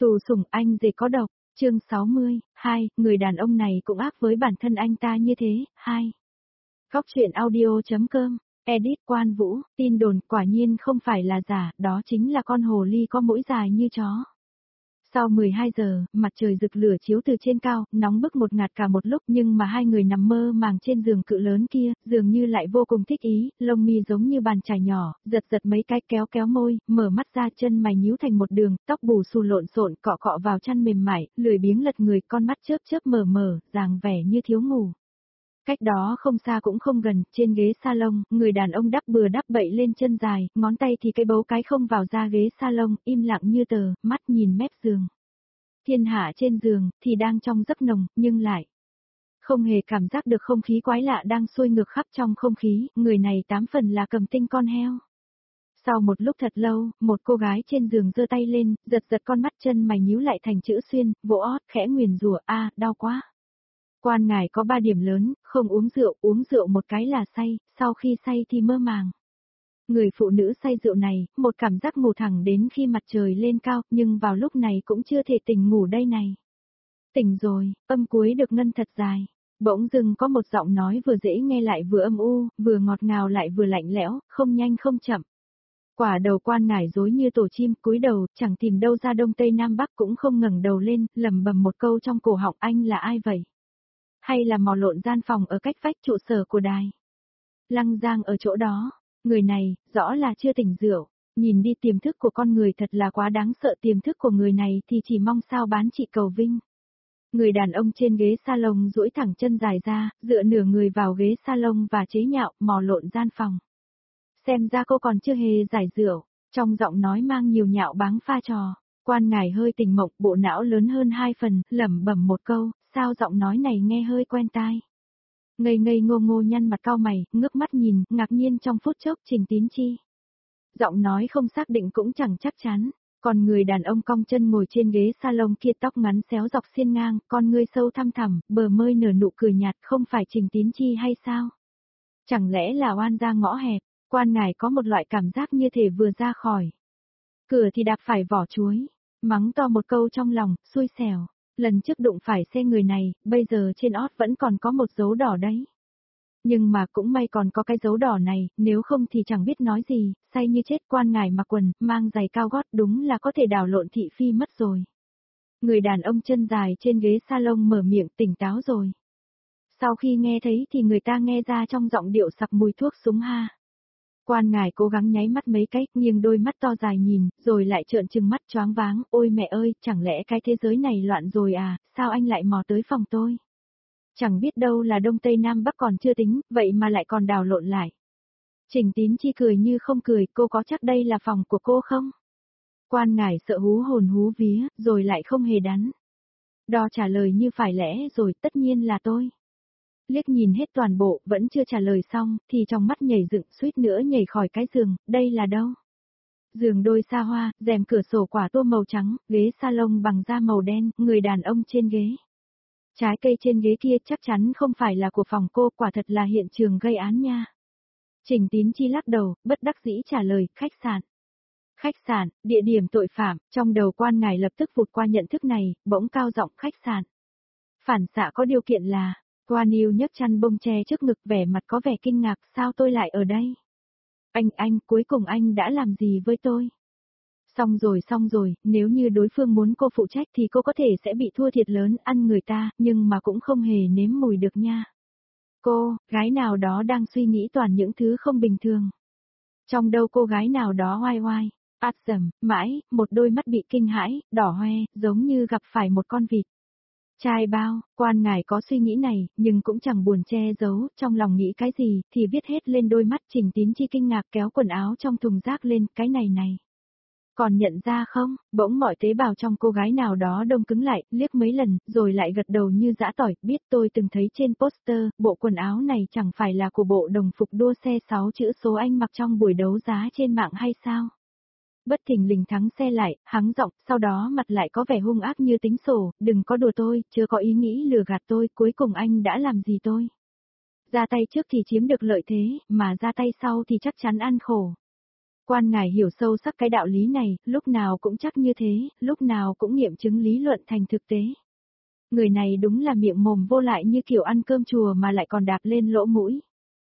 Tù sủng anh rể có độc, chương 60, 2, người đàn ông này cũng ác với bản thân anh ta như thế, 2. Góc truyện audio.com, edit Quan Vũ, tin đồn quả nhiên không phải là giả, đó chính là con hồ ly có mũi dài như chó. Sau 12 giờ, mặt trời rực lửa chiếu từ trên cao, nóng bức một ngạt cả một lúc nhưng mà hai người nằm mơ màng trên giường cự lớn kia, dường như lại vô cùng thích ý, lông mi giống như bàn chải nhỏ, giật giật mấy cái kéo kéo môi, mở mắt ra chân mày nhíu thành một đường, tóc bù xù lộn xộn cọ cọ vào chăn mềm mại, lười biếng lật người, con mắt chớp chớp mở mở, dáng vẻ như thiếu ngủ. Cách đó không xa cũng không gần, trên ghế salon, người đàn ông đắp bừa đắp bậy lên chân dài, ngón tay thì cái bấu cái không vào ra ghế salon, im lặng như tờ, mắt nhìn mép giường. Thiên hạ trên giường, thì đang trong giấc nồng, nhưng lại không hề cảm giác được không khí quái lạ đang xuôi ngược khắp trong không khí, người này 8 phần là cầm tinh con heo. Sau một lúc thật lâu, một cô gái trên giường giơ tay lên, giật giật con mắt, chân mày nhíu lại thành chữ xuyên, vỗ ót, khẽ nguyền rủa, đau quá. Quan ngài có 3 điểm lớn, không uống rượu một cái là say, sau khi say thì mơ màng. Người phụ nữ say rượu này, một cảm giác ngủ thẳng đến khi mặt trời lên cao, nhưng vào lúc này cũng chưa thể tỉnh ngủ đây này. Tỉnh rồi, âm cuối được ngân thật dài. Bỗng dưng có một giọng nói vừa dễ nghe lại vừa âm u, vừa ngọt ngào lại vừa lạnh lẽo, không nhanh không chậm. Quả đầu quan ngải rối như tổ chim, cúi đầu, chẳng tìm đâu ra đông tây nam bắc, cũng không ngẩng đầu lên, lẩm bẩm một câu trong cổ họng, anh là ai vậy? Hay là mò lộn gian phòng ở cách vách trụ sở của đài? Lăng Giang ở chỗ đó, người này, rõ là chưa tỉnh rượu, nhìn đi tiềm thức của con người thật là quá đáng sợ, tiềm thức của người này thì chỉ mong sao bán chị cầu vinh. Người đàn ông trên ghế salon duỗi thẳng chân dài ra, dựa nửa người vào ghế salon và chế nhạo, mò lộn gian phòng. Xem ra cô còn chưa hề giải rượu, trong giọng nói mang nhiều nhạo báng pha trò. Quan ngải hơi tỉnh mộng, bộ não lớn hơn 2 phần, lẩm bẩm một câu, sao giọng nói này nghe hơi quen tai. Ngây ngây ngô ngô nhăn mặt cau mày, ngước mắt nhìn, ngạc nhiên trong phút chốc Trình Tín Chi. Giọng nói không xác định cũng chẳng chắc chắn, còn người đàn ông cong chân ngồi trên ghế salon kia, tóc ngắn xéo dọc xiên ngang, con ngươi sâu thăm thẳm, bờ môi nở nụ cười nhạt, không phải Trình Tín Chi hay sao? Chẳng lẽ là oan gia ngõ hẹp? Quan ngải có một loại cảm giác như thể vừa ra khỏi cửa thì đạp phải vỏ chuối, mắng to một câu trong lòng, xui xẻo. Lần trước đụng phải xe người này, bây giờ trên ót vẫn còn có một dấu đỏ đấy. Nhưng mà cũng may còn có cái dấu đỏ này, nếu không thì chẳng biết nói gì, say như chết. Quan ngải mặc quần, mang giày cao gót, đúng là có thể đảo lộn thị phi mất rồi. Người đàn ông chân dài trên ghế salon mở miệng, tỉnh táo rồi. Sau khi nghe thấy thì người ta nghe ra trong giọng điệu sặc mùi thuốc súng ha. Quan ngải cố gắng nháy mắt mấy cái, nghiêng đôi mắt to dài nhìn, rồi lại trợn trừng mắt choáng váng, ôi mẹ ơi, chẳng lẽ cái thế giới này loạn rồi à, sao anh lại mò tới phòng tôi? Chẳng biết đâu là đông tây nam bắc còn chưa tính, vậy mà lại còn đảo lộn lại. Trình Tín Chi cười như không cười, cô có chắc đây là phòng của cô không? Quan ngải sợ hú hồn hú vía, rồi lại không hề đắn. Đo trả lời như phải lẽ rồi, tất nhiên là tôi. Liếc nhìn hết toàn bộ, vẫn chưa trả lời xong, thì trong mắt nhảy dựng, suýt nữa nhảy khỏi cái giường, đây là đâu? Giường đôi xa hoa, rèm cửa sổ quả tô màu trắng, ghế salon bằng da màu đen, người đàn ông trên ghế. Trái cây trên ghế kia chắc chắn không phải là của phòng cô, quả thật là hiện trường gây án nha. Trình Tín Chi lắc đầu, bất đắc dĩ trả lời, khách sạn. Khách sạn, địa điểm tội phạm, trong đầu quan ngải lập tức vụt qua nhận thức này, bỗng cao giọng khách sạn. Phản xạ có điều kiện là, Quan Yêu nhấc chăn bông che trước ngực, vẻ mặt có vẻ kinh ngạc, sao tôi lại ở đây? Anh, cuối cùng anh đã làm gì với tôi? Xong rồi, nếu như đối phương muốn cô phụ trách thì cô có thể sẽ bị thua thiệt lớn, ăn người ta, nhưng mà cũng không hề nếm mùi được nha. Cô, gái nào đó đang suy nghĩ toàn những thứ không bình thường. Trong đâu cô gái nào đó oai oai, dầm, mãi, một đôi mắt bị kinh hãi, đỏ hoe, giống như gặp phải một con vịt. Trai bao, quan ngải có suy nghĩ này, nhưng cũng chẳng buồn che giấu, trong lòng nghĩ cái gì, thì viết hết lên đôi mắt. Trình Tín Chi kinh ngạc kéo quần áo trong thùng rác lên, cái này. Còn nhận ra không, bỗng mọi tế bào trong cô gái nào đó đông cứng lại, liếc mấy lần, rồi lại gật đầu như giã tỏi, biết tôi từng thấy trên poster, bộ quần áo này chẳng phải là của bộ đồng phục đua xe 6 chữ số anh mặc trong buổi đấu giá trên mạng hay sao? Bất thình lình thắng xe lại, hắng giọng, sau đó mặt lại có vẻ hung ác như tính sổ, đừng có đùa tôi, chưa có ý nghĩ lừa gạt tôi, cuối cùng anh đã làm gì tôi? Ra tay trước thì chiếm được lợi thế, mà ra tay sau thì chắc chắn ăn khổ. Quan ngài hiểu sâu sắc cái đạo lý này, lúc nào cũng chắc như thế, lúc nào cũng nghiệm chứng lý luận thành thực tế. Người này đúng là miệng mồm vô lại như kiểu ăn cơm chùa mà lại còn đạp lên lỗ mũi.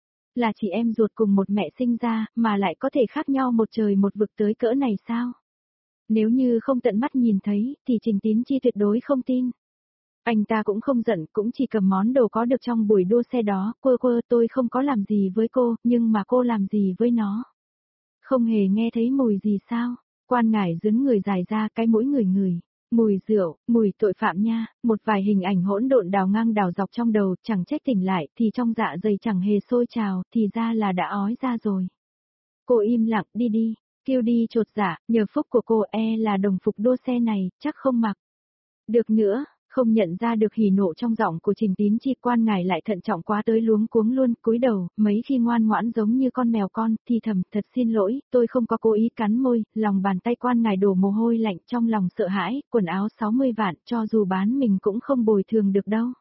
Là chị em ruột cùng một mẹ sinh ra, mà lại có thể khác nhau một trời một vực tới cỡ này sao? Nếu như không tận mắt nhìn thấy, thì Trình Tín Chi tuyệt đối không tin. Anh ta cũng không giận, cũng chỉ cầm món đồ có được trong buổi đua xe đó, quơ quơ tôi không có làm gì với cô, nhưng mà cô làm gì với nó? Không hề nghe thấy mùi gì sao? Quan ngải dứng người dài ra cái mũi người người. Mùi rượu, mùi tội phạm nha, một vài hình ảnh hỗn độn đào ngang đào dọc trong đầu, chẳng trách tỉnh lại, thì trong dạ dày chẳng hề sôi trào, thì ra là đã ói ra rồi. Cô im lặng, đi đi, kêu đi chột dạ, nhờ phúc của cô là đồng phục đua xe này, chắc không mặc. Được nữa, không nhận ra được hỉ nộ trong giọng của Trình Tín Chi, quan ngài lại thận trọng quá tới luống cuống luôn, cúi đầu, mấy khi ngoan ngoãn giống như con mèo con, thì thầm, thật xin lỗi, tôi không có cố ý cắn môi, lòng bàn tay quan ngài đổ mồ hôi lạnh, trong lòng sợ hãi, quần áo 60 vạn, cho dù bán mình cũng không bồi thường được đâu.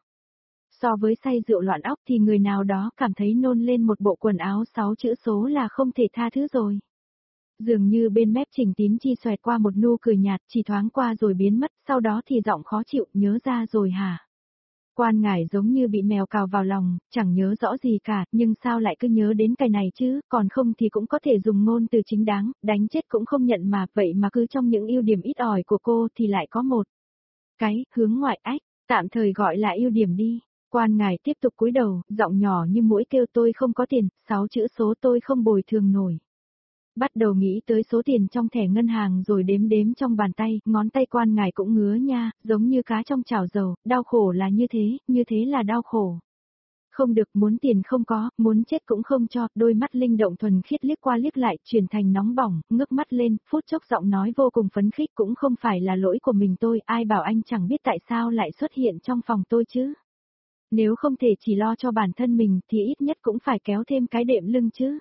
So với say rượu loạn óc thì người nào đó cảm thấy nôn lên một bộ quần áo 6 chữ số là không thể tha thứ rồi. Dường như bên mép Trình Tín Chi xoẹt qua một nụ cười nhạt, chỉ thoáng qua rồi biến mất, sau đó thì giọng khó chịu, nhớ ra rồi hả? Quan ngải giống như bị mèo cào vào lòng, chẳng nhớ rõ gì cả, nhưng sao lại cứ nhớ đến cái này chứ, còn không thì cũng có thể dùng ngôn từ chính đáng, đánh chết cũng không nhận mà, vậy mà cứ trong những ưu điểm ít ỏi của cô thì lại có một cái, hướng ngoại ách, tạm thời gọi là ưu điểm đi. Quan ngài tiếp tục cúi đầu, giọng nhỏ như mũi kêu tôi không có tiền, 6 chữ số tôi không bồi thường nổi. Bắt đầu nghĩ tới số tiền trong thẻ ngân hàng rồi đếm đếm trong bàn tay, ngón tay quan ngài cũng ngứa nha, giống như cá trong chảo dầu, đau khổ là như thế là đau khổ. Không được, muốn tiền không có, muốn chết cũng không cho, đôi mắt linh động thuần khiết liếc qua liếc lại, chuyển thành nóng bỏng, ngước mắt lên, phút chốc giọng nói vô cùng phấn khích, cũng không phải là lỗi của mình tôi, ai bảo anh chẳng biết tại sao lại xuất hiện trong phòng tôi chứ. Nếu không thể chỉ lo cho bản thân mình thì ít nhất cũng phải kéo thêm cái đệm lưng chứ.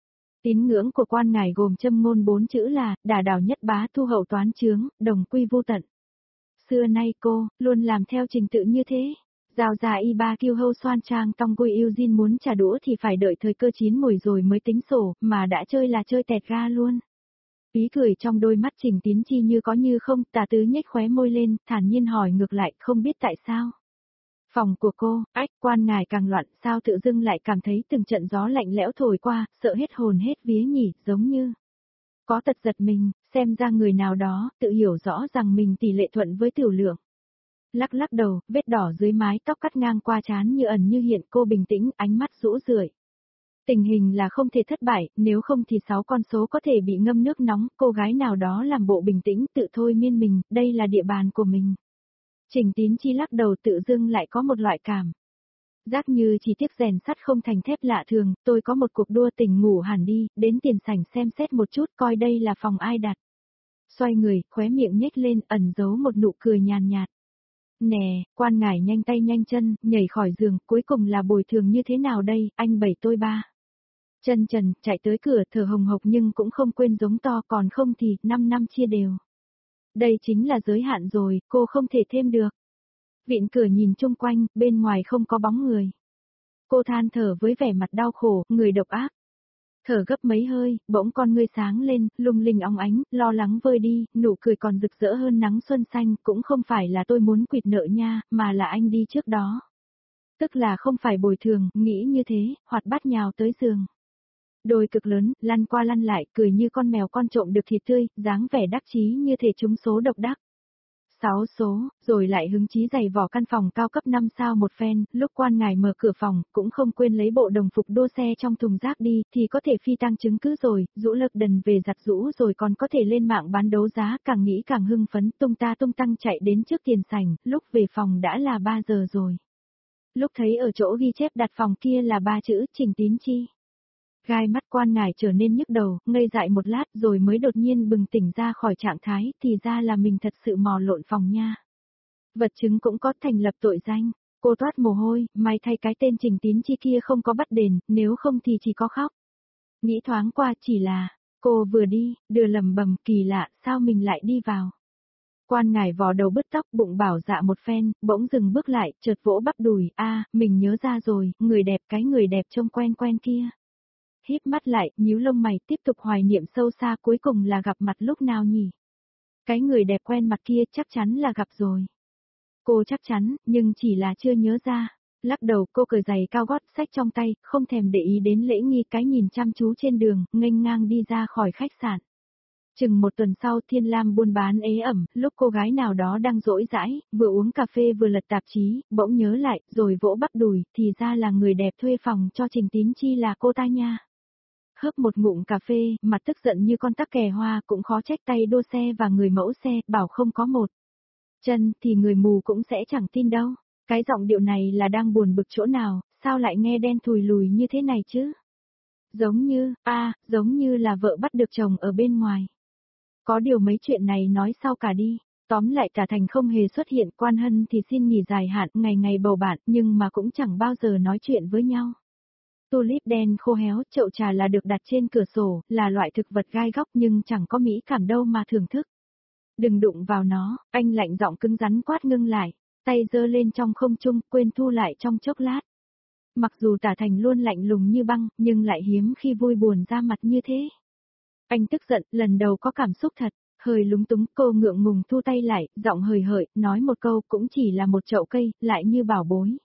Tín ngưỡng của quan ngài gồm châm ngôn 4 chữ là, đả đảo nhất bá thu hậu toán chướng, đồng quy vô tận. Xưa nay cô, luôn làm theo trình tự như thế. Giao ra y ba kiêu hâu xoan trang tong quy Eugene muốn trả đũa thì phải đợi thời cơ chín mùi rồi mới tính sổ, mà đã chơi là chơi tẹt ga luôn. Ý cười trong đôi mắt Trình Tín Chi như có như không, Tà Tứ nhếch khóe môi lên, thản nhiên hỏi ngược lại, không biết tại sao. Phòng của cô, ách, quan ngài càng loạn, sao tự dưng lại cảm thấy từng trận gió lạnh lẽo thổi qua, sợ hết hồn hết vía nhỉ, giống như có tật giật mình, xem ra người nào đó, tự hiểu rõ rằng mình tỷ lệ thuận với Tiểu Lượng. Lắc lắc đầu, vết đỏ dưới mái tóc cắt ngang qua trán như ẩn như hiện, cô bình tĩnh, ánh mắt rũ rượi. Tình hình là không thể thất bại, nếu không thì 6 con số có thể bị ngâm nước nóng, cô gái nào đó làm bộ bình tĩnh tự thôi miên mình, đây là địa bàn của mình. Trình Tín Chi lắc đầu tự dưng lại có một loại cảm giác như chỉ tiếc rèn sắt không thành thép lạ thường, tôi có một cuộc đua tình ngủ hẳn đi, đến tiền sảnh xem xét một chút coi đây là phòng ai đặt. Xoay người, khóe miệng nhếch lên, ẩn giấu một nụ cười nhàn nhạt. Nè, quan ngải nhanh tay nhanh chân, nhảy khỏi giường, cuối cùng là bồi thường như thế nào đây, anh bảy tôi ba. Chân trần, chạy tới cửa thở hồng hộc nhưng cũng không quên giống to, còn không thì, 5 năm chia đều. Đây chính là giới hạn rồi, cô không thể thêm được. Vịn cửa nhìn chung quanh, bên ngoài không có bóng người. Cô than thở với vẻ mặt đau khổ, người độc ác. Thở gấp mấy hơi, bỗng con ngươi sáng lên, lung linh óng ánh, lo lắng vơi đi, nụ cười còn rực rỡ hơn nắng xuân xanh, cũng không phải là tôi muốn quỵt nợ nha, mà là anh đi trước đó. Tức là không phải bồi thường, nghĩ như thế, hoạt bát nhào tới giường. Đôi cực lớn, lăn qua lăn lại, cười như con mèo con trộm được thịt tươi, dáng vẻ đắc chí như thể trúng số độc đắc. 6 số, rồi lại hứng chí giày vỏ căn phòng cao cấp 5 sao một phen, lúc quan ngài mở cửa phòng, cũng không quên lấy bộ đồng phục đua xe trong thùng rác đi, thì có thể phi tăng chứng cứ rồi, rũ lực đần về giặt rũ rồi còn có thể lên mạng bán đấu giá, càng nghĩ càng hưng phấn, tung ta tung tăng chạy đến trước tiền sảnh, lúc về phòng đã là 3 giờ rồi. Lúc thấy ở chỗ ghi chép đặt phòng kia là 3 chữ Trình Tín Chi. Gai mắt quan ngài trở nên nhức đầu, ngây dại một lát rồi mới đột nhiên bừng tỉnh ra khỏi trạng thái, thì ra là mình thật sự mò lộn phòng nha. Vật chứng cũng có thành lập tội danh, cô toát mồ hôi, may thay cái tên Trình Tín Chi kia không có bắt đền, nếu không thì chỉ có khóc. Nghĩ thoáng qua chỉ là, cô vừa đi, đưa lầm bầm kỳ lạ, sao mình lại đi vào. Quan ngài vò đầu bứt tóc bụng bảo dạ một phen, bỗng dừng bước lại, chợt vỗ bắp đùi, mình nhớ ra rồi, người đẹp cái người đẹp trông quen quen kia. híp mắt lại, nhíu lông mày, tiếp tục hoài niệm sâu xa cuối cùng là gặp mặt lúc nào nhỉ? Cái người đẹp quen mặt kia chắc chắn là gặp rồi. Cô chắc chắn, nhưng chỉ là chưa nhớ ra. Lắc đầu cô cởi giày cao gót xách trong tay, không thèm để ý đến lễ nghi cái nhìn chăm chú trên đường, nghênh ngang đi ra khỏi khách sạn. Chừng một tuần sau Thiên Lam buôn bán ế ẩm, lúc cô gái nào đó đang rỗi rãi, vừa uống cà phê vừa lật tạp chí, bỗng nhớ lại, rồi vỗ bắp đùi, thì ra là người đẹp thuê phòng cho Trình Tín Chi là cô ta nha. Hớp một ngụm cà phê, mặt tức giận như con tắc kè hoa, cũng khó trách tay đua xe và người mẫu xe, bảo không có một chân thì người mù cũng sẽ chẳng tin đâu. Cái giọng điệu này là đang buồn bực chỗ nào, sao lại nghe đen thùi lùi như thế này chứ? Giống như là vợ bắt được chồng ở bên ngoài. Có điều mấy chuyện này nói sau cả đi. Tóm lại Tả Thành không hề xuất hiện, Quan Hân thì xin nghỉ dài hạn, ngày ngày bầu bạn, nhưng mà cũng chẳng bao giờ nói chuyện với nhau. Tulip đen khô héo, chậu trà là được đặt trên cửa sổ, là loại thực vật gai góc nhưng chẳng có mỹ cảm đâu mà thưởng thức. Đừng đụng vào nó, anh lạnh giọng cứng rắn quát ngưng lại, tay giơ lên trong không trung, quên thu lại trong chốc lát. Mặc dù Tả Thành luôn lạnh lùng như băng, nhưng lại hiếm khi vui buồn ra mặt như thế. Anh tức giận, lần đầu có cảm xúc thật, hơi lúng túng, cô ngượng ngùng thu tay lại, giọng hời hợt, nói một câu cũng chỉ là một chậu cây, lại như bảo bối.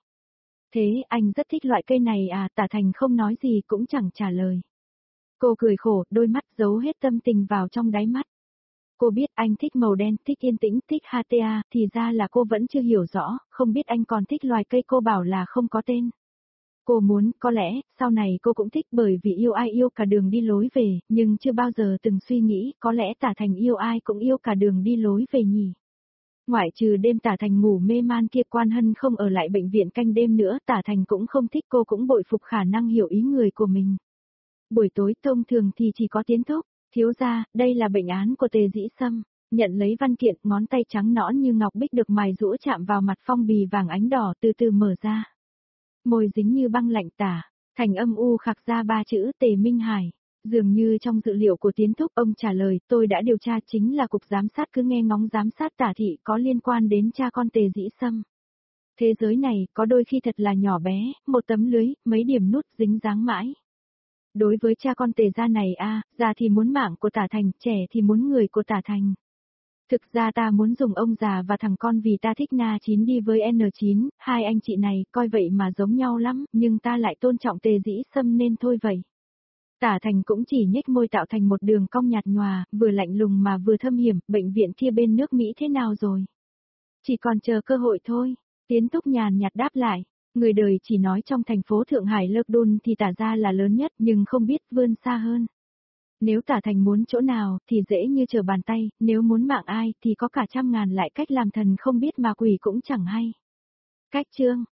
Thế anh rất thích loại cây này à? Tả Thành không nói gì cũng chẳng trả lời. Cô cười khổ, đôi mắt giấu hết tâm tình vào trong đáy mắt. Cô biết anh thích màu đen, thích yên tĩnh, thích HTA, thì ra là cô vẫn chưa hiểu rõ, không biết anh còn thích loài cây cô bảo là không có tên. Cô muốn, có lẽ, sau này cô cũng thích bởi vì yêu ai yêu cả đường đi lối về, nhưng chưa bao giờ từng suy nghĩ, có lẽ Tả Thành yêu ai cũng yêu cả đường đi lối về nhỉ. Ngoại trừ đêm Tả Thành ngủ mê man kia, Quan Hân không ở lại bệnh viện canh đêm nữa, Tả Thành cũng không thích, cô cũng bội phục khả năng hiểu ý người của mình. Buổi tối thông thường thì chỉ có tiến thúc, thiếu gia, đây là bệnh án của Tề Dĩ Sâm. Nhận lấy văn kiện, ngón tay trắng nõn như ngọc bích được mài rũa chạm vào mặt phong bì vàng ánh đỏ từ từ mở ra. Môi dính như băng lạnh. Tả Thành âm u khạc ra ba chữ Tề Minh Hải. Dường như trong dự liệu của tiến thúc, ông trả lời, tôi đã điều tra, chính là cục giám sát cứ nghe ngóng giám sát Tả thị có liên quan đến cha con Tề Dĩ Sâm. Thế giới này, có đôi khi thật là nhỏ bé, một tấm lưới, mấy điểm nút dính dáng mãi. Đối với cha con Tề gia này già thì muốn mạng của Tả Thành, trẻ thì muốn người của Tả Thành. Thực ra ta muốn dùng ông già và thằng con vì ta thích Na9 đi với N9, hai anh chị này, coi vậy mà giống nhau lắm, nhưng ta lại tôn trọng Tề Dĩ Sâm nên thôi vậy. Tả Thành cũng chỉ nhếch môi tạo thành một đường cong nhạt nhòa, vừa lạnh lùng mà vừa thâm hiểm, bệnh viện kia bên nước Mỹ thế nào rồi? Chỉ còn chờ cơ hội thôi, Tiến Túc nhàn nhạt đáp lại. Người đời chỉ nói trong thành phố Thượng Hải Lược Đôn thì Tả gia là lớn nhất nhưng không biết vươn xa hơn. Nếu Tả Thành muốn chỗ nào thì dễ như trở bàn tay, nếu muốn mạng ai thì có cả trăm ngàn lại cách làm thần không biết mà quỷ cũng chẳng hay. Cách chương